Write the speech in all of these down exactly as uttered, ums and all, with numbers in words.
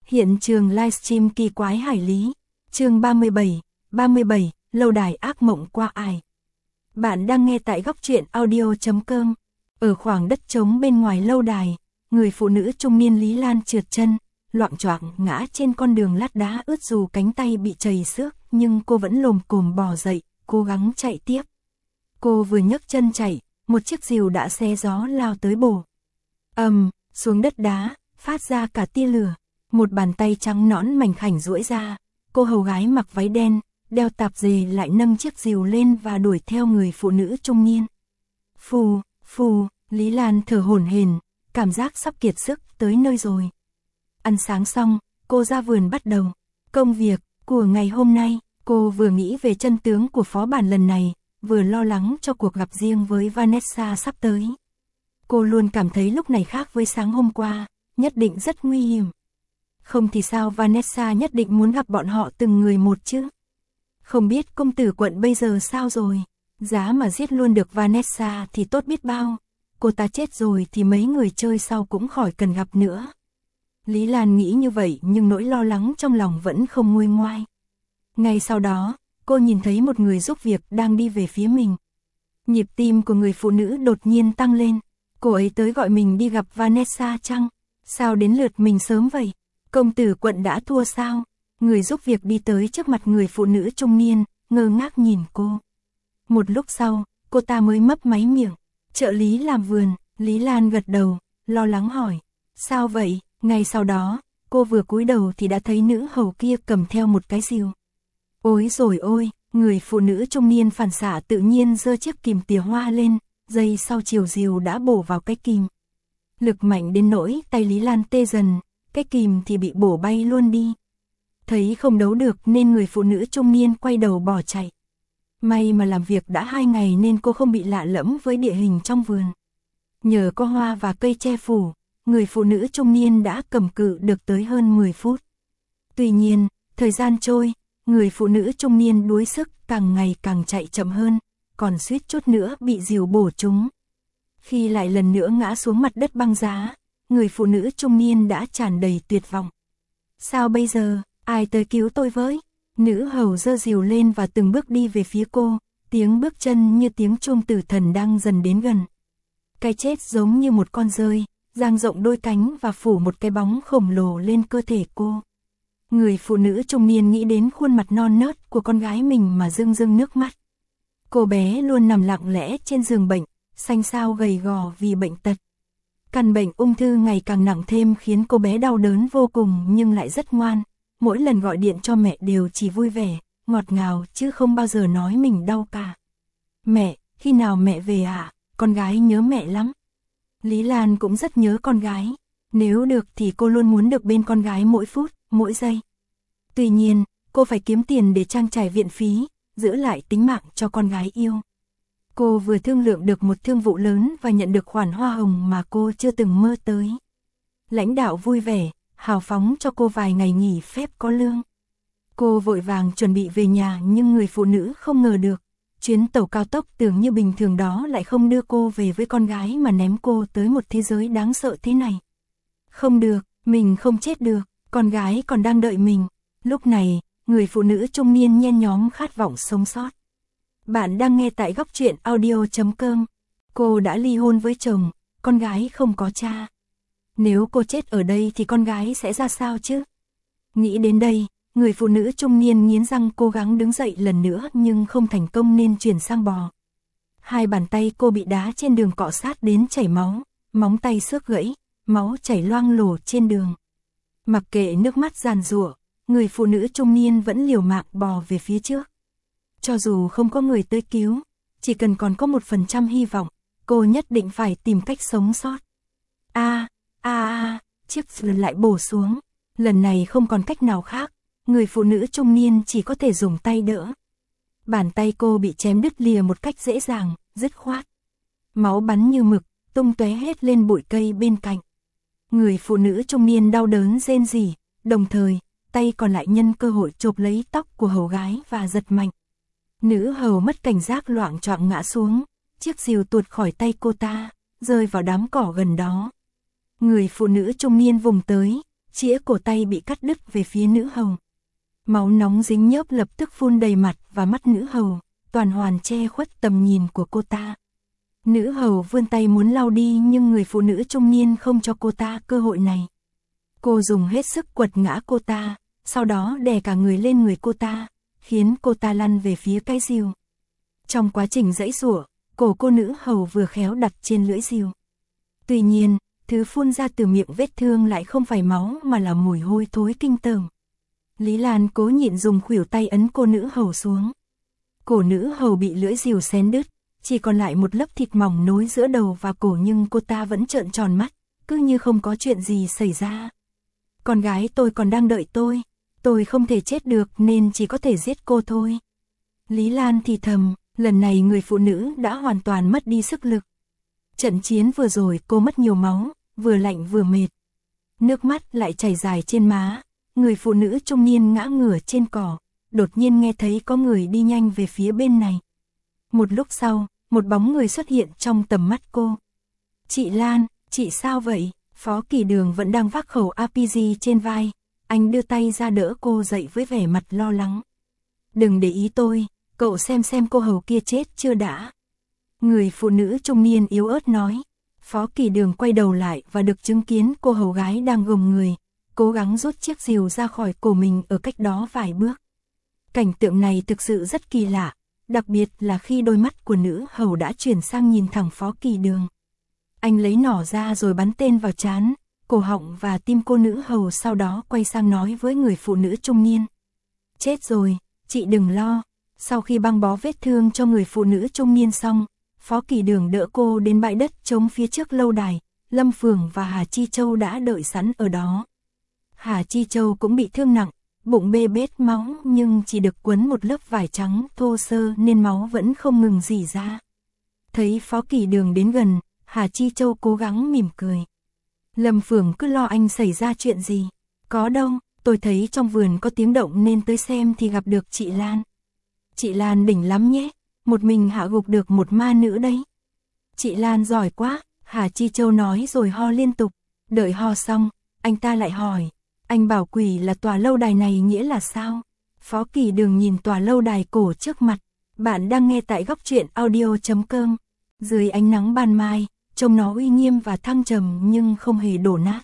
Hiện trường livestream kỳ quái hải lý. Chương ba mươi bảy, ba mươi bảy, lâu đài ác mộng qua ải. Bạn đang nghe tại góc truyện audio chấm com. Ở khoảng đất trống bên ngoài lâu đài, người phụ nữ trung niên Lý Lan trượt chân, loạng choạng ngã trên con đường lát đá ướt, dù cánh tay bị trầy xước, nhưng cô vẫn lồm cồm bò dậy, cố gắng chạy tiếp. Cô vừa nhấc chân chạy, một chiếc rìu đã xé gió lao tới bổ ầm um, xuống đất đá, phát ra cả tia lửa. Một bàn tay trắng nõn mảnh khảnh duỗi ra, cô hầu gái mặc váy đen, đeo tạp dề lại nâng chiếc rìu lên và đuổi theo người phụ nữ trung niên. Phù, phù, Lý Lan thở hổn hển, cảm giác sắp kiệt sức, tới nơi rồi. Ăn sáng xong, cô ra vườn bắt đầu công việc của ngày hôm nay. Cô vừa nghĩ về chân tướng của phó bản lần này, vừa lo lắng cho cuộc gặp riêng với Vanessa sắp tới. Cô luôn cảm thấy lúc này khác với sáng hôm qua, nhất định rất nguy hiểm. Không thì sao Vanessa nhất định muốn gặp bọn họ từng người một chứ? Không biết công tử quận bây giờ sao rồi? Giá mà giết luôn được Vanessa thì tốt biết bao. Cô ta chết rồi thì mấy người chơi sau cũng khỏi cần gặp nữa. Lý Lan nghĩ như vậy nhưng nỗi lo lắng trong lòng vẫn không nguôi ngoai. Ngay sau đó, cô nhìn thấy một người giúp việc đang đi về phía mình. Nhịp tim của người phụ nữ đột nhiên tăng lên. Cô ấy tới gọi mình đi gặp Vanessa chăng? Sao đến lượt mình sớm vậy? Công tử quận đã thua sao? Người giúp việc đi tới trước mặt người phụ nữ trung niên, ngơ ngác nhìn cô. Một lúc sau, cô ta mới mấp máy miệng. Trợ lý làm vườn. Lý Lan gật đầu, lo lắng hỏi. Sao vậy? Ngay sau đó, cô vừa cúi đầu thì đã thấy nữ hầu kia cầm theo một cái rìu. Ôi rồi ôi, người phụ nữ trung niên phản xạ tự nhiên giơ chiếc kìm tỉa hoa lên, giây sau chiều rìu đã bổ vào cái kìm. Lực mạnh đến nỗi tay Lý Lan tê dần, cái kìm thì bị bổ bay luôn đi. Thấy không đấu được nên người phụ nữ trung niên quay đầu bỏ chạy. May mà làm việc đã hai ngày nên cô không bị lạ lẫm với địa hình trong vườn. Nhờ có hoa và cây che phủ, người phụ nữ trung niên đã cầm cự được tới hơn mười phút. Tuy nhiên, thời gian trôi, người phụ nữ trung niên đuối sức, càng ngày càng chạy chậm hơn, còn suýt chút nữa bị rìu bổ trúng. Khi lại lần nữa ngã xuống mặt đất băng giá, người phụ nữ trung niên đã tràn đầy tuyệt vọng. Sao bây giờ, ai tới cứu tôi với? Nữ hầu giơ rìu lên và từng bước đi về phía cô, tiếng bước chân như tiếng chuông tử thần đang dần đến gần. Cái chết giống như một con dơi, dang rộng đôi cánh và phủ một cái bóng khổng lồ lên cơ thể cô. Người phụ nữ trung niên nghĩ đến khuôn mặt non nớt của con gái mình mà rưng rưng nước mắt. Cô bé luôn nằm lặng lẽ trên giường bệnh, xanh xao gầy gò vì bệnh tật. Căn bệnh ung thư ngày càng nặng thêm khiến cô bé đau đớn vô cùng nhưng lại rất ngoan. Mỗi lần gọi điện cho mẹ đều chỉ vui vẻ, ngọt ngào chứ không bao giờ nói mình đau cả. Mẹ, khi nào mẹ về ạ? À? Con gái nhớ mẹ lắm. Lý Lan cũng rất nhớ con gái. Nếu được thì cô luôn muốn được bên con gái mỗi phút, mỗi giây. Tuy nhiên, cô phải kiếm tiền để trang trải viện phí, giữ lại tính mạng cho con gái yêu. Cô vừa thương lượng được một thương vụ lớn và nhận được khoản hoa hồng mà cô chưa từng mơ tới. Lãnh đạo vui vẻ, hào phóng cho cô vài ngày nghỉ phép có lương. Cô vội vàng chuẩn bị về nhà nhưng người phụ nữ không ngờ được. Chuyến tàu cao tốc tưởng như bình thường đó lại không đưa cô về với con gái mà ném cô tới một thế giới đáng sợ thế này. Không được, mình không chết được, con gái còn đang đợi mình. Lúc này, người phụ nữ trung niên nhen nhóm khát vọng sống sót. Bạn đang nghe tại góc truyện audio chấm com. Cô đã ly hôn với chồng, con gái không có cha. Nếu cô chết ở đây thì con gái sẽ ra sao chứ? Nghĩ đến đây, người phụ nữ trung niên nghiến răng cố gắng đứng dậy lần nữa nhưng không thành công nên chuyển sang bò. Hai bàn tay cô bị đá trên đường cọ sát đến chảy máu, móng tay xước gãy, máu chảy loang lổ trên đường. Mặc kệ nước mắt giàn giụa, người phụ nữ trung niên vẫn liều mạng bò về phía trước. Cho dù không có người tới cứu, chỉ cần còn có một phần trăm hy vọng, cô nhất định phải tìm cách sống sót. A, a a, chiếc rìu lại bổ xuống. Lần này không còn cách nào khác, người phụ nữ trung niên chỉ có thể dùng tay đỡ. Bàn tay cô bị chém đứt lìa một cách dễ dàng, dứt khoát. Máu bắn như mực, tung tóe hết lên bụi cây bên cạnh. Người phụ nữ trung niên đau đớn rên rỉ, đồng thời, tay còn lại nhân cơ hội chộp lấy tóc của hầu gái và giật mạnh. Nữ hầu mất cảnh giác loạng choạng ngã xuống, chiếc rìu tuột khỏi tay cô ta, rơi vào đám cỏ gần đó. Người phụ nữ trung niên vùng tới, chĩa cổ tay bị cắt đứt về phía nữ hầu. Máu nóng dính nhớp lập tức phun đầy mặt và mắt nữ hầu, toàn hoàn che khuất tầm nhìn của cô ta. Nữ hầu vươn tay muốn lau đi nhưng người phụ nữ trung niên không cho cô ta cơ hội này. Cô dùng hết sức quật ngã cô ta, sau đó đè cả người lên người cô ta, khiến cô ta lăn về phía cái rìu. Trong quá trình giãy giụa, cổ cô nữ hầu vừa khéo đặt trên lưỡi rìu. Tuy nhiên, thứ phun ra từ miệng vết thương lại không phải máu mà là mùi hôi thối kinh tởm. Lý Lan cố nhịn dùng khuỷu tay ấn cô nữ hầu xuống. Cổ nữ hầu bị lưỡi rìu xén đứt, chỉ còn lại một lớp thịt mỏng nối giữa đầu và cổ, nhưng cô ta vẫn trợn tròn mắt, cứ như không có chuyện gì xảy ra. Con gái tôi còn đang đợi tôi, tôi không thể chết được nên chỉ có thể giết cô thôi. Lý Lan thì thầm, lần này người phụ nữ đã hoàn toàn mất đi sức lực. Trận chiến vừa rồi cô mất nhiều máu, vừa lạnh vừa mệt. Nước mắt lại chảy dài trên má, người phụ nữ trung niên ngã ngửa trên cỏ, đột nhiên nghe thấy có người đi nhanh về phía bên này. Một lúc sau, một bóng người xuất hiện trong tầm mắt cô. Chị Lan, chị sao vậy? Phó Kỳ Đường vẫn đang vác khẩu a pê giê trên vai, anh đưa tay ra đỡ cô dậy với vẻ mặt lo lắng. Đừng để ý tôi, cậu xem xem cô hầu kia chết chưa đã. Người phụ nữ trung niên yếu ớt nói. Phó Kỳ Đường quay đầu lại và được chứng kiến cô hầu gái đang gồng người, cố gắng rút chiếc rìu ra khỏi cổ mình ở cách đó vài bước. Cảnh tượng này thực sự rất kỳ lạ, đặc biệt là khi đôi mắt của nữ hầu đã chuyển sang nhìn thẳng Phó Kỳ Đường. Anh lấy nỏ ra rồi bắn tên vào trán, cổ họng và tim cô nữ hầu, sau đó quay sang nói với người phụ nữ trung niên. Chết rồi, chị đừng lo. Sau khi băng bó vết thương cho người phụ nữ trung niên xong, Phó Kỳ Đường đỡ cô đến bãi đất trống phía trước lâu đài, Lâm Phường và Hà Chi Châu đã đợi sẵn ở đó. Hà Chi Châu cũng bị thương nặng, bụng bê bết máu nhưng chỉ được quấn một lớp vải trắng thô sơ nên máu vẫn không ngừng rỉ ra. Thấy Phó Kỳ Đường đến gần, Hà Chi Châu cố gắng mỉm cười. Lâm Phường cứ lo anh xảy ra chuyện gì. Có đâu, tôi thấy trong vườn có tiếng động nên tới xem thì gặp được chị Lan. Chị Lan đỉnh lắm nhé, một mình hạ gục được một ma nữ đấy. Chị Lan giỏi quá, Hà Chi Châu nói rồi ho liên tục. Đợi ho xong, anh ta lại hỏi, anh bảo quỷ là tòa lâu đài này nghĩa là sao? Phó Kỳ Đường nhìn tòa lâu đài cổ trước mặt. Bạn đang nghe tại góc truyện audio chấm com. Dưới ánh nắng ban mai, trông nó uy nghiêm và thăng trầm nhưng không hề đổ nát.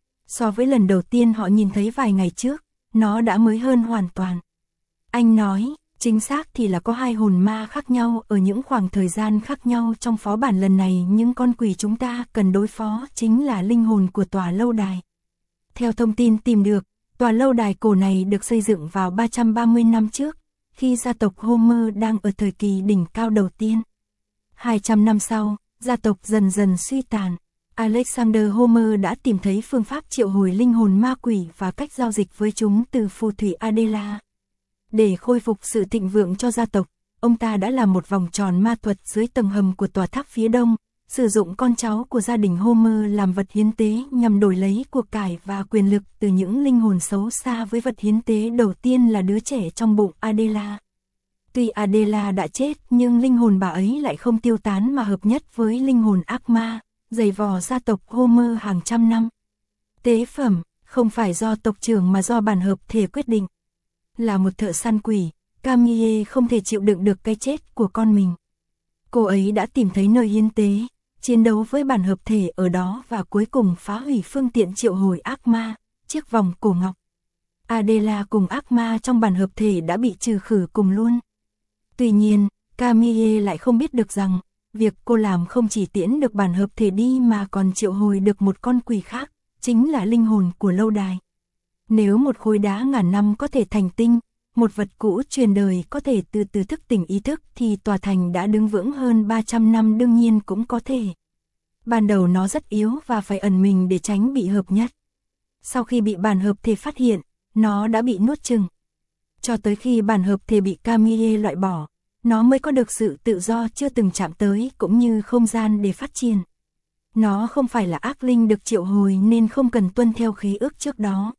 So với lần đầu tiên họ nhìn thấy vài ngày trước, nó đã mới hơn hoàn toàn. Anh nói, chính xác thì là có hai hồn ma khác nhau ở những khoảng thời gian khác nhau trong phó bản lần này, nhưng con quỷ chúng ta cần đối phó chính là linh hồn của tòa lâu đài. Theo thông tin tìm được, tòa lâu đài cổ này được xây dựng vào ba trăm ba mươi năm trước, khi gia tộc Homer đang ở thời kỳ đỉnh cao đầu tiên. hai trăm năm sau, gia tộc dần dần suy tàn. Alexander Homer đã tìm thấy phương pháp triệu hồi linh hồn ma quỷ và cách giao dịch với chúng từ phù thủy Adela. Để khôi phục sự thịnh vượng cho gia tộc, ông ta đã làm một vòng tròn ma thuật dưới tầng hầm của tòa tháp phía đông, sử dụng con cháu của gia đình Homer làm vật hiến tế nhằm đổi lấy cuộc cải và quyền lực từ những linh hồn xấu xa, với vật hiến tế đầu tiên là đứa trẻ trong bụng Adela. Tuy Adela đã chết nhưng linh hồn bà ấy lại không tiêu tán mà hợp nhất với linh hồn ác ma, giày vò gia tộc Homer hàng trăm năm. Tế phẩm, không phải do tộc trưởng mà do bản hợp thể quyết định. Là một thợ săn quỷ, Camille không thể chịu đựng được cái chết của con mình. Cô ấy đã tìm thấy nơi hiến tế, chiến đấu với bản hợp thể ở đó và cuối cùng phá hủy phương tiện triệu hồi ác ma, chiếc vòng cổ ngọc. Adela cùng ác ma trong bản hợp thể đã bị trừ khử cùng luôn. Tuy nhiên, Camille lại không biết được rằng, việc cô làm không chỉ tiễn được bản hợp thể đi mà còn triệu hồi được một con quỷ khác, chính là linh hồn của lâu đài. Nếu một khối đá ngàn năm có thể thành tinh, một vật cũ truyền đời có thể từ từ thức tỉnh ý thức, thì tòa thành đã đứng vững hơn ba trăm năm đương nhiên cũng có thể. Ban đầu nó rất yếu và phải ẩn mình để tránh bị hợp nhất. Sau khi bị bản hợp thể phát hiện, nó đã bị nuốt chửng. Cho tới khi bản hợp thể bị Camille loại bỏ, nó mới có được sự tự do chưa từng chạm tới cũng như không gian để phát triển. Nó không phải là ác linh được triệu hồi nên không cần tuân theo khế ước trước đó.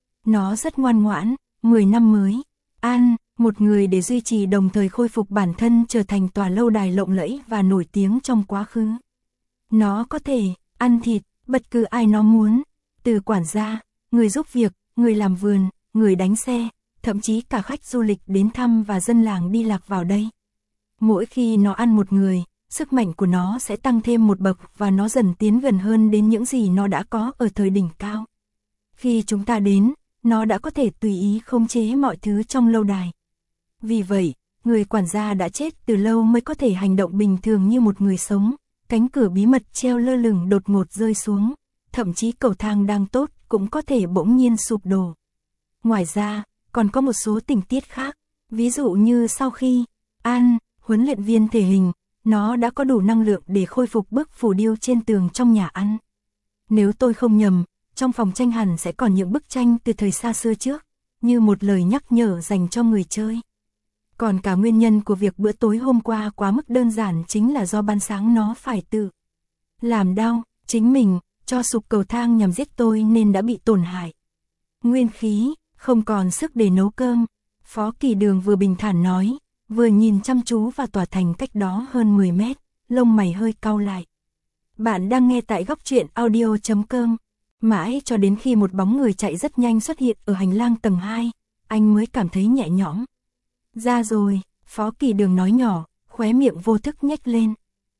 Nó rất ngoan ngoãn, mười năm mới, an, một người để duy trì đồng thời khôi phục bản thân trở thành tòa lâu đài lộng lẫy và nổi tiếng trong quá khứ. Nó có thể ăn thịt bất cứ ai nó muốn, từ quản gia, người giúp việc, người làm vườn, người đánh xe, thậm chí cả khách du lịch đến thăm và dân làng đi lạc vào đây. Mỗi khi nó ăn một người, sức mạnh của nó sẽ tăng thêm một bậc và nó dần tiến gần hơn đến những gì nó đã có ở thời đỉnh cao. Khi chúng ta đến, nó đã có thể tùy ý khống chế mọi thứ trong lâu đài. Vì vậy, người quản gia đã chết từ lâu mới có thể hành động bình thường như một người sống, cánh cửa bí mật treo lơ lửng đột ngột rơi xuống, thậm chí cầu thang đang tốt cũng có thể bỗng nhiên sụp đổ. Ngoài ra, còn có một số tình tiết khác, ví dụ như sau khi An, huấn luyện viên thể hình, nó đã có đủ năng lượng để khôi phục bức phù điêu trên tường trong nhà ăn. Nếu tôi không nhầm, trong phòng tranh hẳn sẽ còn những bức tranh từ thời xa xưa trước, như một lời nhắc nhở dành cho người chơi. Còn cả nguyên nhân của việc bữa tối hôm qua quá mức đơn giản chính là do ban sáng nó phải tự làm đau chính mình, cho sụp cầu thang nhằm giết tôi nên đã bị tổn hại. Nguyên khí, không còn sức để nấu cơm, Phó Kỳ Đường vừa bình thản nói, vừa nhìn chăm chú vào tòa thành cách đó hơn mười mét, lông mày hơi cau lại. Bạn đang nghe tại góc truyện audio chấm com. Mãi cho đến khi một bóng người chạy rất nhanh xuất hiện ở hành lang tầng hai, anh mới cảm thấy nhẹ nhõm. Ra rồi, Phó Kỳ Đường nói nhỏ, khóe miệng vô thức nhếch lên.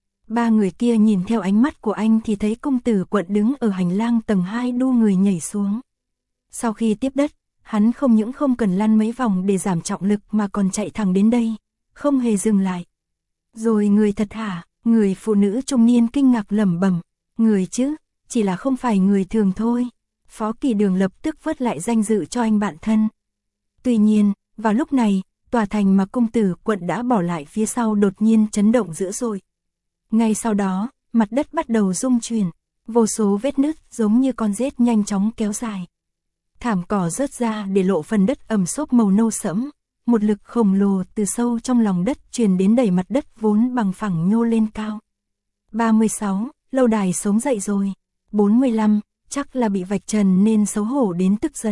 Ba người kia nhìn theo ánh mắt của anh thì thấy công tử Quận đứng ở hành lang tầng hai đu người nhảy xuống. Sau khi tiếp đất, hắn không những không cần lăn mấy vòng để giảm trọng lực mà còn chạy thẳng đến đây, không hề dừng lại. Rồi người thật hả? Người phụ nữ trung niên kinh ngạc lẩm bẩm, người chứ, chỉ là không phải người thường thôi. Phó Kỳ Đường lập tức vớt lại danh dự cho anh bạn thân. Tuy nhiên, vào lúc này, tòa thành mà công tử Quận đã bỏ lại phía sau đột nhiên chấn động dữ dội. Ngay sau đó, mặt đất bắt đầu rung chuyển, vô số vết nứt giống như con rết nhanh chóng kéo dài. Thảm cỏ rớt ra để lộ phần đất ẩm xốp màu nâu sẫm, một lực khổng lồ từ sâu trong lòng đất truyền đến đẩy mặt đất vốn bằng phẳng nhô lên cao. ba mươi sáu, lâu đài sống dậy rồi. bốn mươi lăm, chắc là bị vạch trần nên xấu hổ đến tức giận.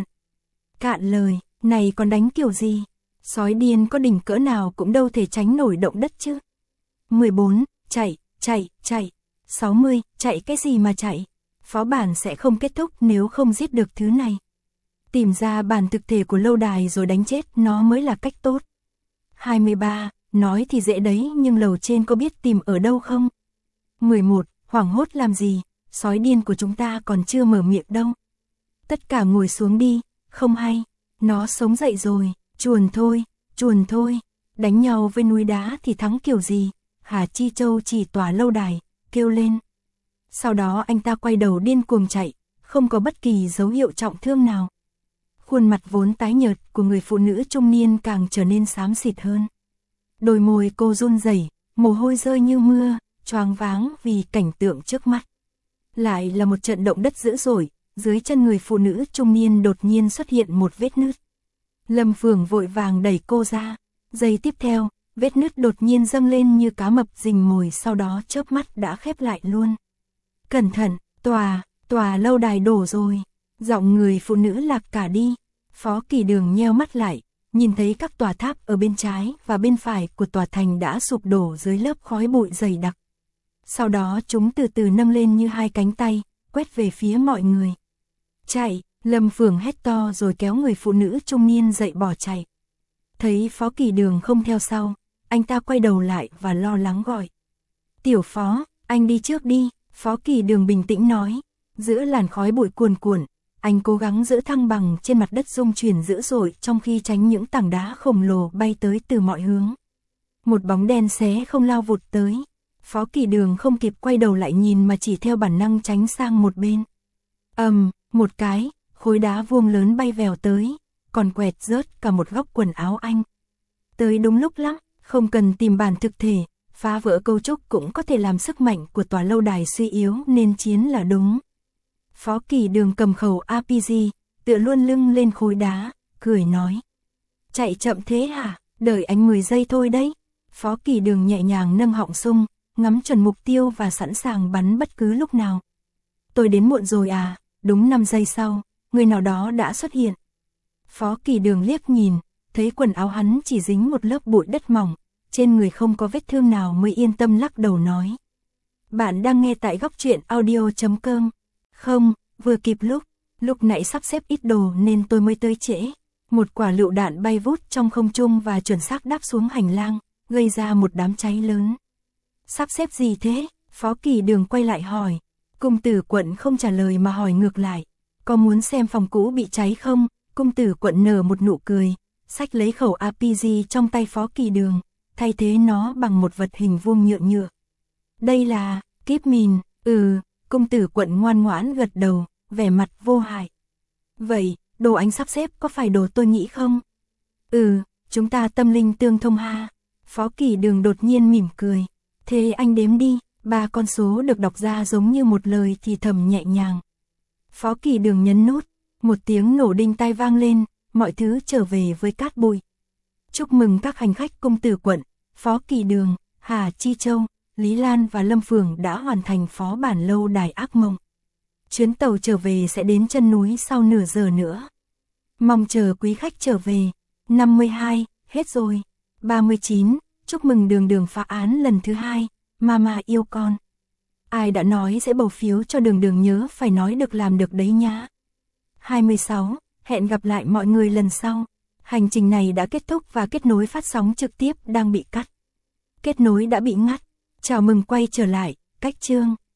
Cạn lời, này còn đánh kiểu gì? Sói điên có đỉnh cỡ nào cũng đâu thể tránh nổi động đất chứ. mười bốn, chạy, chạy, chạy. sáu mươi, chạy cái gì mà chạy? Phó bản sẽ không kết thúc nếu không giết được thứ này. Tìm ra bản thực thể của lâu đài rồi đánh chết nó mới là cách tốt. hai mươi ba, nói thì dễ đấy nhưng lầu trên có biết tìm ở đâu không? mười một, hoảng hốt làm gì? Sói điên của chúng ta còn chưa mở miệng đâu. Tất cả ngồi xuống đi, không hay. Nó sống dậy rồi, chuồn thôi, chuồn thôi. Đánh nhau với núi đá thì thắng kiểu gì? Hà Chi Châu chỉ tỏa lâu đài, kêu lên. Sau đó anh ta quay đầu điên cuồng chạy, không có bất kỳ dấu hiệu trọng thương nào. Khuôn mặt vốn tái nhợt của người phụ nữ trung niên càng trở nên xám xịt hơn. Đôi môi cô run rẩy, mồ hôi rơi như mưa, choáng váng vì cảnh tượng trước mắt. Lại là một trận động đất dữ dội, dưới chân người phụ nữ trung niên đột nhiên xuất hiện một vết nứt. Lâm Phường vội vàng đẩy cô ra, giây tiếp theo, vết nứt đột nhiên dâng lên như cá mập rình mồi, sau đó chớp mắt đã khép lại luôn. Cẩn thận, tòa, tòa lâu đài đổ rồi. Giọng người phụ nữ lạc cả đi. Phó Kỳ Đường nheo mắt lại, nhìn thấy các tòa tháp ở bên trái và bên phải của tòa thành đã sụp đổ dưới lớp khói bụi dày đặc. Sau đó chúng từ từ nâng lên như hai cánh tay, quét về phía mọi người. Chạy, Lâm Phường hét to rồi kéo người phụ nữ trung niên dậy bỏ chạy. Thấy Phó Kỳ Đường không theo sau, anh ta quay đầu lại và lo lắng gọi. Tiểu Phó, anh đi trước đi, Phó Kỳ Đường bình tĩnh nói. Giữa làn khói bụi cuồn cuộn, anh cố gắng giữ thăng bằng trên mặt đất rung chuyển dữ dội trong khi tránh những tảng đá khổng lồ bay tới từ mọi hướng. Một bóng đen xé không lao vụt tới. Phó Kỳ Đường không kịp quay đầu lại nhìn mà chỉ theo bản năng tránh sang một bên. Ầm, um, một cái, khối đá vuông lớn bay vèo tới, còn quẹt rớt cả một góc quần áo anh. Tới đúng lúc lắm, không cần tìm bản thực thể, phá vỡ cấu trúc cũng có thể làm sức mạnh của tòa lâu đài suy yếu nên chiến là đúng. Phó Kỳ Đường cầm khẩu a pê giê, tựa luôn lưng lên khối đá, cười nói. Chạy chậm thế hả? Đợi anh mười giây thôi đấy. Phó Kỳ Đường nhẹ nhàng nâng họng sung, ngắm chuẩn mục tiêu và sẵn sàng bắn bất cứ lúc nào. Tôi đến muộn rồi à? Đúng năm giây sau, người nào đó đã xuất hiện. Phó Kỳ Đường liếc nhìn, thấy quần áo hắn chỉ dính một lớp bụi đất mỏng, trên người không có vết thương nào mới yên tâm lắc đầu nói. Bạn đang nghe tại góc truyện audio chấm com. Không, vừa kịp lúc, Lúc nãy sắp xếp ít đồ nên tôi mới tới trễ. Một quả lựu đạn bay vút trong không trung và chuẩn xác đáp xuống hành lang, gây ra một đám cháy lớn. Sắp xếp gì thế? Phó Kỳ Đường quay lại hỏi. Cung Tử Quận không trả lời mà hỏi ngược lại. Có muốn xem phòng cũ bị cháy không? Cung Tử Quận nở một nụ cười, xách lấy khẩu a pê giê trong tay Phó Kỳ Đường, thay thế nó bằng một vật hình vuông nhựa nhựa. Đây là kíp mìn. Ừ, Cung Tử Quận ngoan ngoãn gật đầu, vẻ mặt vô hại. Vậy, đồ anh sắp xếp có phải đồ tôi nghĩ không? Ừ, chúng ta tâm linh tương thông ha. Phó Kỳ Đường đột nhiên mỉm cười. Thế anh đếm đi. Ba con số được đọc ra giống như một lời thì thầm nhẹ nhàng. Phó Kỳ Đường nhấn nút, một tiếng nổ đinh tai vang lên, mọi thứ trở về với cát bụi. Chúc mừng các hành khách Cung Tử Quận, Phó Kỳ Đường, Hà Chi Châu, Lý Lan và Lâm Phường đã hoàn thành phó bản lâu đài ác mộng. Chuyến tàu trở về sẽ đến chân núi sau nửa giờ nữa. Mong chờ quý khách trở về. năm mươi hai, hết rồi. ba mươi chín, chúc mừng Đường Đường phá án lần thứ hai. Mama yêu con. Ai đã nói sẽ bầu phiếu cho Đường Đường nhớ phải nói được làm được đấy nhá. hai mươi sáu, hẹn gặp lại mọi người lần sau. Hành trình này đã kết thúc và kết nối phát sóng trực tiếp đang bị cắt. Kết nối đã bị ngắt. Chào mừng quay trở lại, Cách Chương.